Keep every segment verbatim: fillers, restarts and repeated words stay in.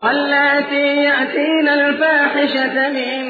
اللاتي يأتين الفاحشة من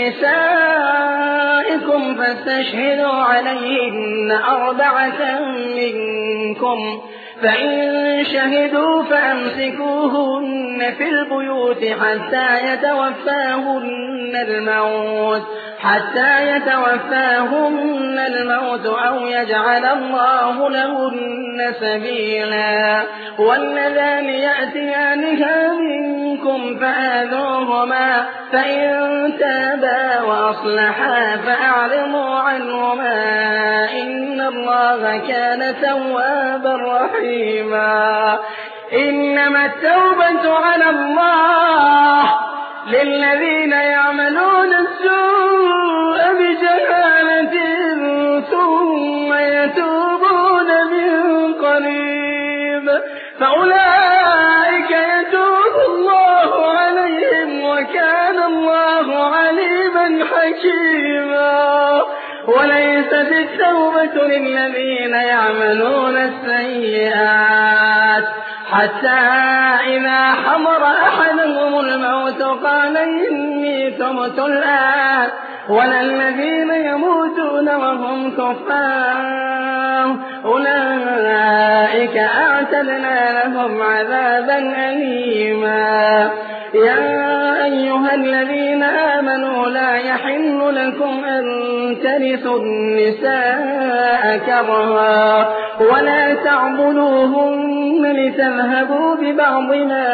نسائكم فاستشهدوا عليهن أربعة منكم، فإن شهدوا فأمسكوهن في البيوت حتى يتوفاهن الموت حتى يتوفاهن الموت أو يجعل الله لهن سبيلا. واللذان يأتيانها منكم فآذوهما، فإن تابا وأصلحا فأعرضوا عنهما، إن الله كان توابا رحيما. إنما التوبة على الله للذين يعملون السوء بجهالة ثم يتوبون من قريب فأولئك يتوب الله عليهم وكان الله عليما حكيما. وليست التوبة للذين يعملون السيئات حتى إذا حضر أحدهم الموت قال إني تبت الآن، ولا الذين يموتون وهم كفار أولئك أعتدنا لهم عذابا أليما. يا أيها الذين آمنوا لا يحل لكم أن ترثوا النساء كرها ولا تعضلوهن لتذهبوا ببعض ما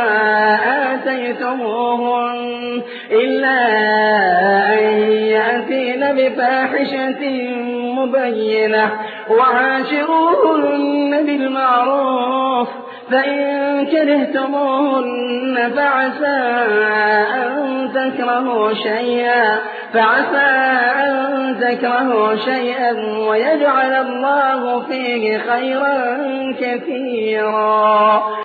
آتيتموهن إلا أن يأتين بفاحشة مبينة وعاشروهن بالمعروف، فإن كرهتموهن فعسى أن تكرهوا شيئا فعسى أن تكرهوا شيئا ويجعل الله فيه خيرا كثيرا.